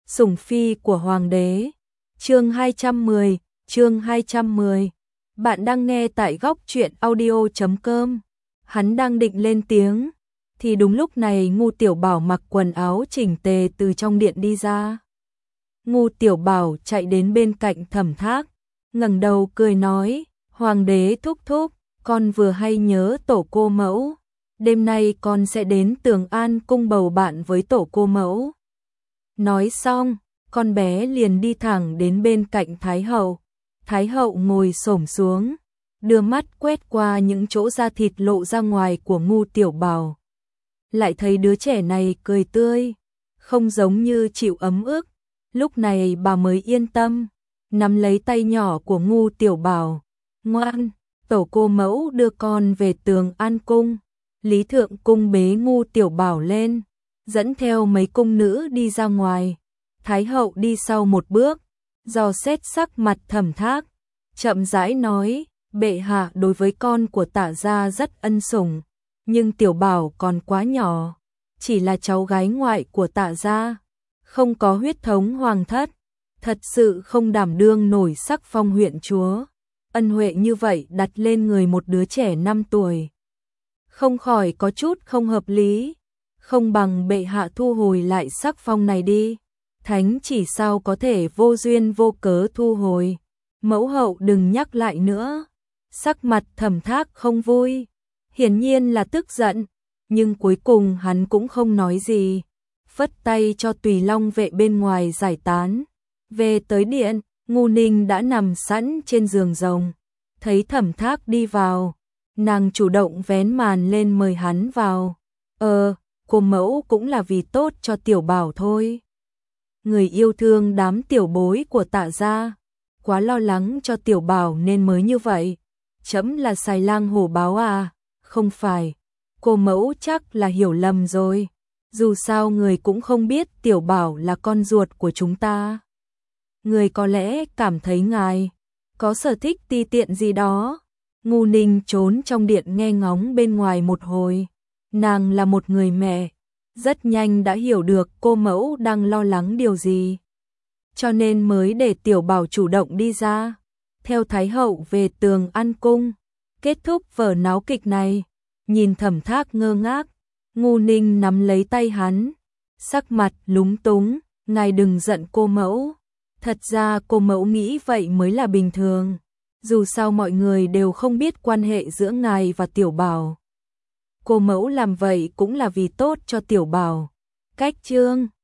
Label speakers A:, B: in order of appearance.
A: Sủng phi của hoàng đế. Chương 210. Bạn đang nghe tại góc truyện audio.com. Hắn đang định lên tiếng thì đúng lúc này Ngu Tiểu Bảo mặc quần áo chỉnh tề từ trong điện đi ra. Ngu Tiểu Bảo chạy đến bên cạnh Thẩm Thác, ngẩng đầu cười nói: "Hoàng đế thúc thúc, con vừa hay nhớ tổ cô mẫu, đêm nay con sẽ đến Tường An cung bầu bạn với tổ cô mẫu." Nói xong, con bé liền đi thẳng đến bên cạnh Thái hậu. Thái hậu ngồi xổm xuống, đưa mắt quét qua những chỗ da thịt lộ ra ngoài của Ngu Tiểu Bảo. Lại thấy đứa trẻ này cười tươi, không giống như chịu ấm ức. Lúc này bà mới yên tâm, nắm lấy tay nhỏ của Ngu Tiểu Bảo. "Ngoan, tổ cô mẫu đưa con về Tường An cung." Lý Thượng Cung bế Ngu Tiểu Bảo lên, dẫn theo mấy cung nữ đi ra ngoài. Thái hậu đi sau một bước, dò xét sắc mặt Thẩm Thác, chậm rãi nói: "Bệ hạ đối với con của Tạ gia rất ân sủng, nhưng Tiểu Bảo còn quá nhỏ, chỉ là cháu gái ngoại của Tạ gia, không có huyết thống hoàng thất, thật sự không đảm đương nổi sắc phong huyện chúa. Ân huệ như vậy đặt lên người một đứa trẻ 5 tuổi, không khỏi có chút không hợp lý. Không bằng bệ hạ thu hồi lại sắc phong này đi. Thánh chỉ sao có thể vô duyên vô cớ thu hồi. Mẫu hậu đừng nhắc lại nữa." Sắc mặt Thẩm Thác không vui, hiển nhiên là tức giận, nhưng cuối cùng hắn cũng không nói gì, phất tay cho Tùy Long vệ bên ngoài giải tán. Về tới điện, Ngu Ninh đã nằm sẵn trên giường rồng, thấy Thẩm Thác đi vào, nàng chủ động vén màn lên mời hắn vào. Cô mẫu cũng là vì tốt cho Tiểu Bảo thôi. Người yêu thương đám tiểu bối của Tạ gia, quá lo lắng cho Tiểu Bảo nên mới như vậy. Chấm là xài lang hổ báo à? Không phải, cô mẫu chắc là hiểu lầm rồi. Dù sao người cũng không biết Tiểu Bảo là con ruột của chúng ta. Người có lẽ cảm thấy ngài có sở thích ti tiện gì đó." Ngu Ninh trốn trong điện nghe ngóng bên ngoài một hồi. Nàng là một người mẹ, rất nhanh đã hiểu được cô mẫu đang lo lắng điều gì, cho nên mới để Tiểu Bảo chủ động đi ra, theo Thái hậu về Tường An cung, kết thúc vở náo kịch này. Nhìn Thẩm Thác ngơ ngác, Ngu Ninh nắm lấy tay hắn, sắc mặt lúng túng: "Ngài đừng giận cô mẫu, thật ra cô mẫu nghĩ vậy mới là bình thường, dù sao mọi người đều không biết quan hệ giữa ngài và Tiểu Bảo. Cô mẫu làm vậy cũng là vì tốt cho Tiểu Bảo." Cách chương